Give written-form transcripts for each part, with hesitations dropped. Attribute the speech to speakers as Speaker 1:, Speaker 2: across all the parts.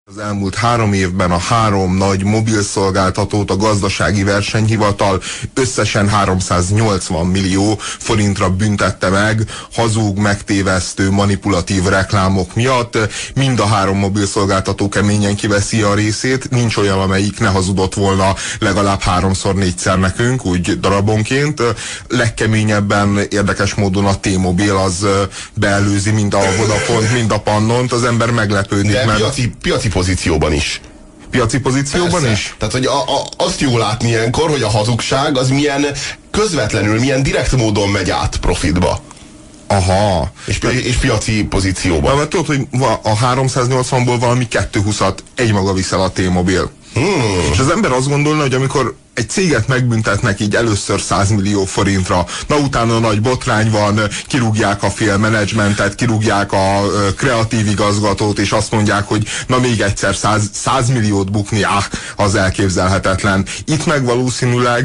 Speaker 1: Az elmúlt 3 évben a 3 nagy mobilszolgáltatót a Gazdasági Versenyhivatal összesen 380 millió forintra büntette meg hazug, megtévesztő, manipulatív reklámok miatt. Mind a 3 mobilszolgáltató keményen kiveszi a részét, nincs olyan, amelyik ne hazudott volna legalább 3-4-szer nekünk, úgy darabonként. Legkeményebben érdekes módon a T-Mobil az beelőzi mind a Vodafont, mind a Pannont. Az ember meglepődik,
Speaker 2: de
Speaker 1: mert
Speaker 2: piaci pozícióban is.
Speaker 1: Piaci pozícióban
Speaker 2: Persze.
Speaker 1: is?
Speaker 2: Tehát, hogy azt jó látni ilyenkor, hogy a hazugság az milyen közvetlenül, milyen direkt módon megy át profitba.
Speaker 1: Aha.
Speaker 2: És piaci pozícióban.
Speaker 1: Mert tudod, hogy a 380-ból valami 220-at egymaga viszel a T-Mobil. És az ember azt gondolna, hogy amikor egy céget megbüntetnek így először 100 millió forintra, na utána nagy botrány van, kirúgják a fél menedzsmentet, kirúgják a kreatív igazgatót, és azt mondják, hogy na még egyszer 100 milliót bukni, az elképzelhetetlen. Itt meg valószínűleg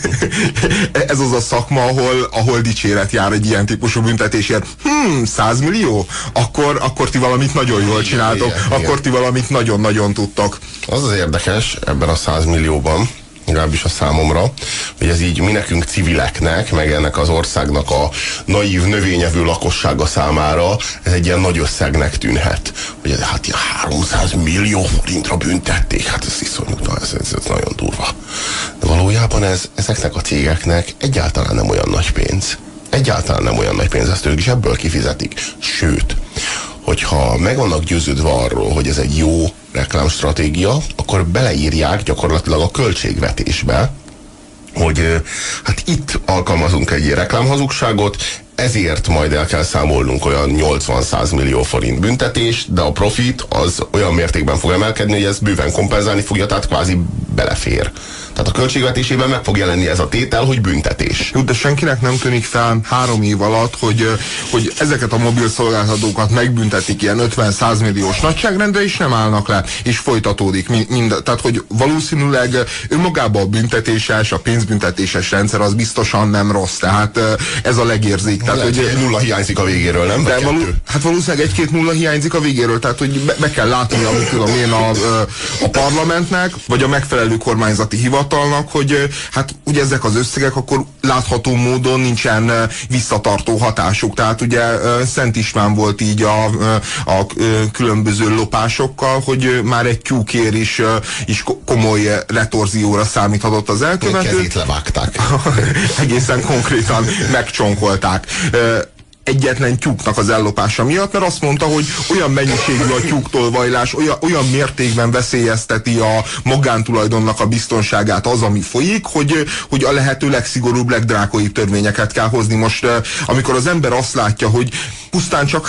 Speaker 1: ez az a szakma, ahol dicséret jár egy ilyen típusú büntetésért. 100 millió? Akkor ti valamit nagyon jól csináltok, akkor ti valamit nagyon-nagyon tudtok.
Speaker 2: Az az érdekes ebben a 100 millióban, legalábbis a számomra, hogy ez így mi nekünk civileknek, meg ennek az országnak a naív, növényevő lakossága számára ez egy ilyen nagy összegnek tűnhet. Hogy hát ilyen 300 millió forintra büntették, hát ez iszonyú, ez nagyon durva. De valójában ezeknek a cégeknek egyáltalán nem olyan nagy pénz. Egyáltalán nem olyan nagy pénz, ezt ők is ebből kifizetik. Sőt, hogyha meg vannak győződve arról, hogy ez egy jó reklámstratégia, akkor beleírják gyakorlatilag a költségvetésbe, hogy hát itt alkalmazunk egy reklámhazugságot, ezért majd el kell számolnunk olyan 80-100 millió forint büntetést, de a profit az olyan mértékben fog emelkedni, hogy ezt bőven kompenzálni fogja, tehát kvázi belefér. Tehát a költségvetésében meg fog jelenni ez a tétel, hogy büntetés.
Speaker 1: Jó, de senkinek nem tűnik fel 3 év alatt, hogy ezeket a mobil szolgáltatókat megbüntetik ilyen 50-100 milliós nagyságrendre, és nem állnak le, és folytatódik. Tehát, hogy valószínűleg önmagában a büntetéses, a pénzbüntetéses rendszer az biztosan nem rossz. Tehát ez a legérzék. Tehát,
Speaker 2: hogy egy nulla hiányzik a végéről, nem?
Speaker 1: De hát valószínűleg 1-2 nulla hiányzik a végéről, tehát hogy be kell látni, amit tudom én a parlamentnek, vagy a megfelelő kormányzati hivatalnak, hogy hát ugye ezek az összegek akkor látható módon nincsen visszatartó hatásuk. Tehát ugye Szent István volt így a különböző lopásokkal, hogy már egy tyúkér is komoly retorzióra számíthatott az elkövető.
Speaker 2: Kezét levágták.
Speaker 1: Egészen konkrétan megcsonkolták. Egyetlen tyúknak az ellopása miatt, mert azt mondta, hogy olyan mennyiségű a tyúktolvajlás, olyan mértékben veszélyezteti a magántulajdonnak a biztonságát az, ami folyik, hogy a lehető legszigorúbb, legdrákóibb törvényeket kell hozni. Most, amikor az ember azt látja, hogy pusztán csak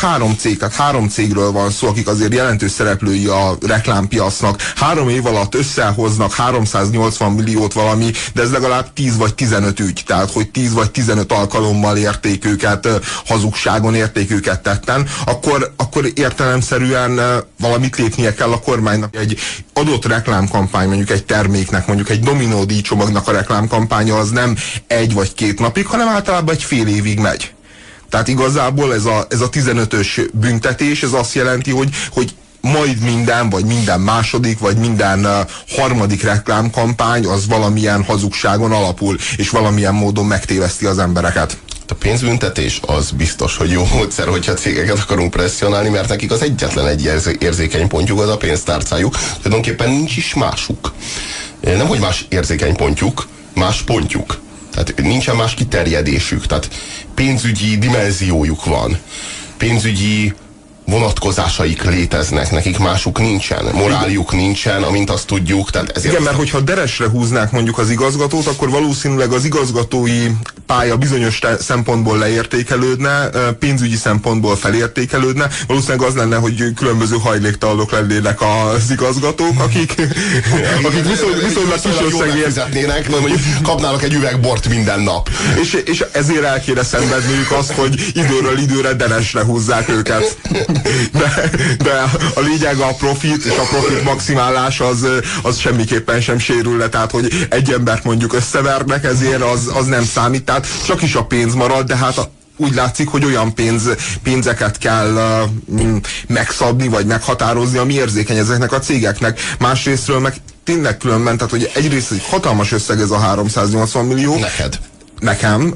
Speaker 1: 3 cégről van szó, akik azért jelentős szereplői a reklámpiacnak, 3 év alatt összehoznak 380 milliót valami, de ez legalább 10 vagy 15 ügy, tehát hogy 10 vagy 15 alkalommal érték őket hazugságon, érték őket tetten, akkor értelemszerűen valamit lépnie kell a kormánynak. Egy adott reklámkampány, mondjuk egy terméknek, mondjuk egy Dominó díjcsomagnak a reklámkampánya az nem 1 vagy 2 napig, hanem általában egy fél évig megy. Tehát igazából ez a 15-ös büntetés, ez azt jelenti, hogy majd minden, vagy minden második, vagy minden harmadik reklámkampány az valamilyen hazugságon alapul, és valamilyen módon megtéveszti az embereket.
Speaker 2: A pénzbüntetés az biztos, hogy jó módszer, hogyha cégeket akarunk presszionálni, mert nekik az egyetlen egy érzékeny pontjuk az a pénztárcájuk. Tulajdonképpen nincs is másuk. Nem, hogy más érzékeny pontjuk, más pontjuk. Tehát nincsen más kiterjedésük. Tehát pénzügyi dimenziójuk van. Pénzügyi vonatkozásaik léteznek, nekik másuk nincsen, moráljuk nincsen, amint azt tudjuk. Tehát ezért
Speaker 1: igen, mert hogyha deresre húznák mondjuk az igazgatót, akkor valószínűleg az igazgatói pálya bizonyos szempontból leértékelődne, pénzügyi szempontból felértékelődne. Valószínűleg az lenne, hogy különböző hajléktalanok lennének az igazgatók, akik viszonylag kis összegért
Speaker 2: mondjuk kapnának egy üveg bort minden nap.
Speaker 1: És ezért el kéne szenvedniük azt, hogy időről időre deresre húzzák őket. De a lényeg a profit, és a profit maximálás az semmiképpen sem sérülne, tehát hogy egy embert mondjuk összevernek, ezért az nem számít, tehát csak is a pénz marad, de hát úgy látszik, hogy olyan pénzeket kell megszabni, vagy meghatározni, ami érzékeny ezeknek a cégeknek. Másrésztről meg tényleg különben, tehát hogy egyrészt egy hatalmas összeg ez a 380 millió.
Speaker 2: Neked.
Speaker 1: Nekem,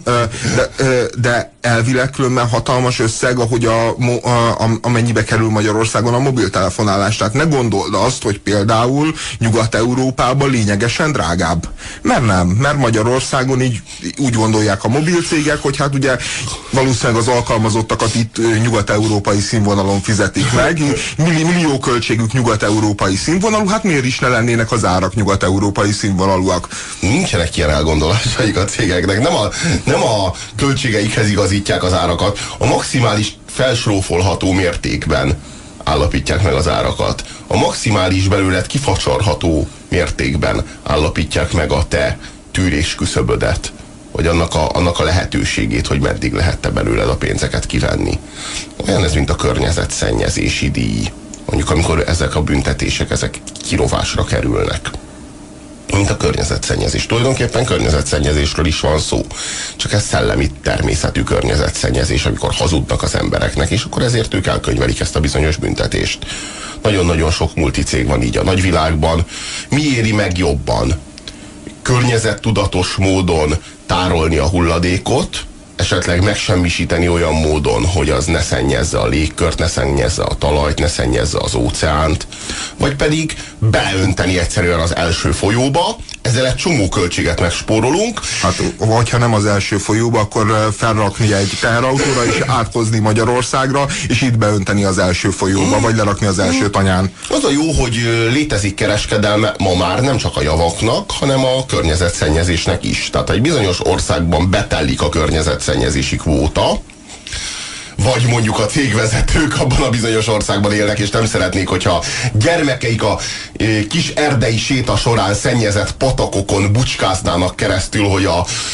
Speaker 1: de elvileg különben hatalmas összeg, ahogy amennyibe kerül Magyarországon a mobiltelefonálás. Tehát ne gondold azt, hogy például Nyugat-Európában lényegesen drágább. Mert nem, mert Magyarországon így úgy gondolják a mobilcégek, hogy hát ugye valószínűleg az alkalmazottakat itt nyugat-európai színvonalon fizetik meg. Millió költségük nyugat-európai színvonalú, hát miért is ne lennének az árak nyugat-európai színvonalúak?
Speaker 2: Nincsenek ilyen elgondolásaik a cégeknek. Nem a költségeikhez igazítják az árakat, a maximális felsrófolható mértékben állapítják meg az árakat. A maximális belőled kifacsarható mértékben állapítják meg a te tűrés küszöbödet, vagy annak a lehetőségét, hogy meddig lehet te belőled a pénzeket kivenni. Olyan ez, mint a környezetszennyezési díj. Mondjuk, amikor ezek a büntetések, ezek kirovásra kerülnek. Mint a környezetszennyezés. Tulajdonképpen környezetszennyezésről is van szó. Csak ez szellemi természetű környezetszennyezés, amikor hazudnak az embereknek, és akkor ezért ők elkönyvelik ezt a bizonyos büntetést. Nagyon-nagyon sok multicég van így a nagyvilágban. Mi éri meg jobban? Környezettudatos módon tárolni a hulladékot, esetleg megsemmisíteni olyan módon, hogy az ne szennyezze a légkört, ne szennyezze a talajt, ne szennyezze az óceánt, vagy pedig beleönteni egyszerűen az első folyóba, ezzel egy csomó költséget megspórolunk.
Speaker 1: Hát, vagy ha nem az első folyóba, akkor felrakni egy teherautóra és áthozni Magyarországra, és itt beönteni az első folyóba, vagy lerakni az első tanyán.
Speaker 2: Az a jó, hogy létezik kereskedelme ma már nem csak a javaknak, hanem a környezetszennyezésnek is. Tehát egy bizonyos országban betellik a környezetszennyezési kvóta, vagy mondjuk a cégvezetők abban a bizonyos országban élnek, és nem szeretnék, hogyha gyermekeik a kis erdei séta során szennyezett patakokon bucskáznának keresztül, hogy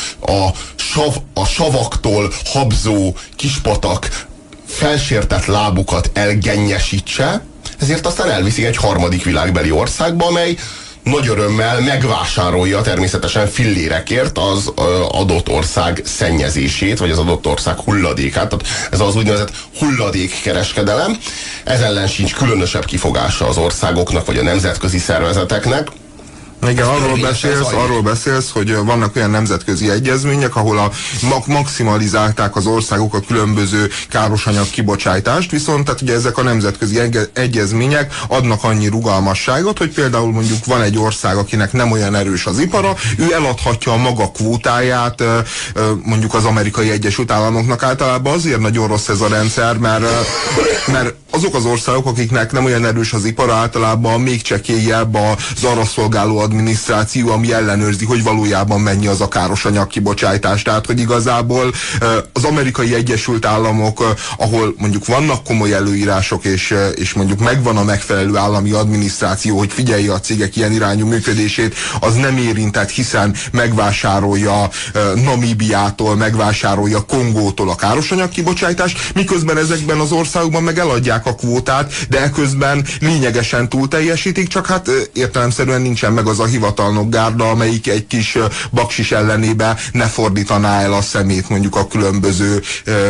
Speaker 2: a savaktól habzó kispatak felsértett lábukat elgennyesítse, ezért aztán elviszik egy harmadik világbeli országba, amely nagy örömmel megvásárolja természetesen fillérekért az adott ország szennyezését, vagy az adott ország hulladékát. Tehát ez az úgynevezett hulladékkereskedelem. Ez ellen sincs különösebb kifogása az országoknak, vagy a nemzetközi szervezeteknek.
Speaker 1: Igen, arról beszélsz, hogy vannak olyan nemzetközi egyezmények, ahol maximalizálták az országok a különböző károsanyag kibocsátást, viszont tehát ugye ezek a nemzetközi egyezmények adnak annyi rugalmasságot, hogy például mondjuk van egy ország, akinek nem olyan erős az ipara, ő eladhatja a maga kvótáját mondjuk az Amerikai Egyesült Államoknak. Általában azért nagyon rossz ez a rendszer, mert azok az országok, akiknek nem olyan erős az ipar, általában még csekélyebb az arra szolgáló adminisztráció, ami ellenőrzi, hogy valójában mennyi az a károsanyag kibocsátás. Tehát, hogy igazából az Amerikai Egyesült Államok, ahol mondjuk vannak komoly előírások, és mondjuk megvan a megfelelő állami adminisztráció, hogy figyelje a cégek ilyen irányú működését, az nem érintett, hiszen megvásárolja Namíbiától, megvásárolja Kongótól a károsanyag kibocsátást, miközben ezekben az országokban meg eladják a kvótát, de eközben lényegesen túl teljesítik, csak hát értelemszerűen nincsen meg az a hivatalnok gárda, amelyik egy kis baksis ellenébe ne fordítaná el a szemét mondjuk a különböző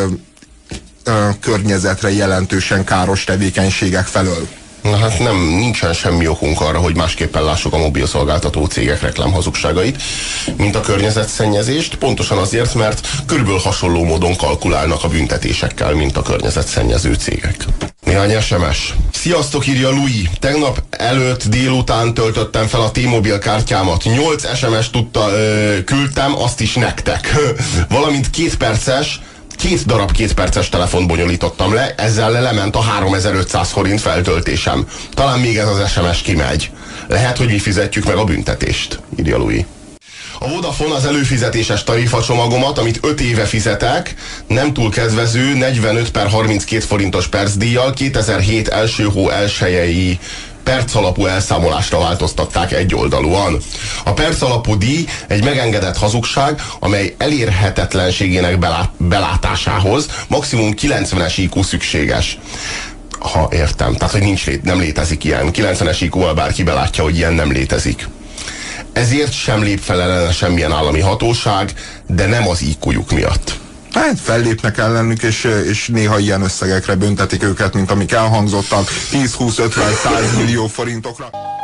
Speaker 1: környezetre jelentősen káros tevékenységek felől.
Speaker 2: Na hát nincsen semmi okunk arra, hogy másképpen lássuk a mobilszolgáltató cégek reklámhazugságait, mint a környezetszennyezést, pontosan azért, mert körülbelül hasonló módon kalkulálnak a büntetésekkel, mint a környezetszennyező cégek. Néhány SMS. Sziasztok, írja Louis. Tegnap előtt délután töltöttem fel a T-Mobile kártyámat. 8 SMS küldtem, azt is nektek. Valamint 2 darab 2 perces telefont bonyolítottam le, ezzel lement a 3500 forint feltöltésem. Talán még ez az SMS kimegy. Lehet, hogy mi fizetjük meg a büntetést, írja Louis. A Vodafone az előfizetéses tarifacsomagomat, amit 5 éve fizetek, nem túl kedvező, 45/32 forintos percdíjjal 2007 első hó elsőjei percalapú elszámolásra változtatták egyoldalúan. A percalapú díj egy megengedett hazugság, amely elérhetetlenségének belátásához maximum 90-es IQ szükséges. Ha értem, tehát hogy nem létezik ilyen. 90-es IQ-val bárki belátja, hogy ilyen nem létezik. Ezért sem lép fel ellene semmilyen állami hatóság, de nem az IQ-juk miatt.
Speaker 1: Hát fellépnek ellenük, és néha ilyen összegekre büntetik őket, mint amik elhangzottak, 10-20-50-100 millió forintokra.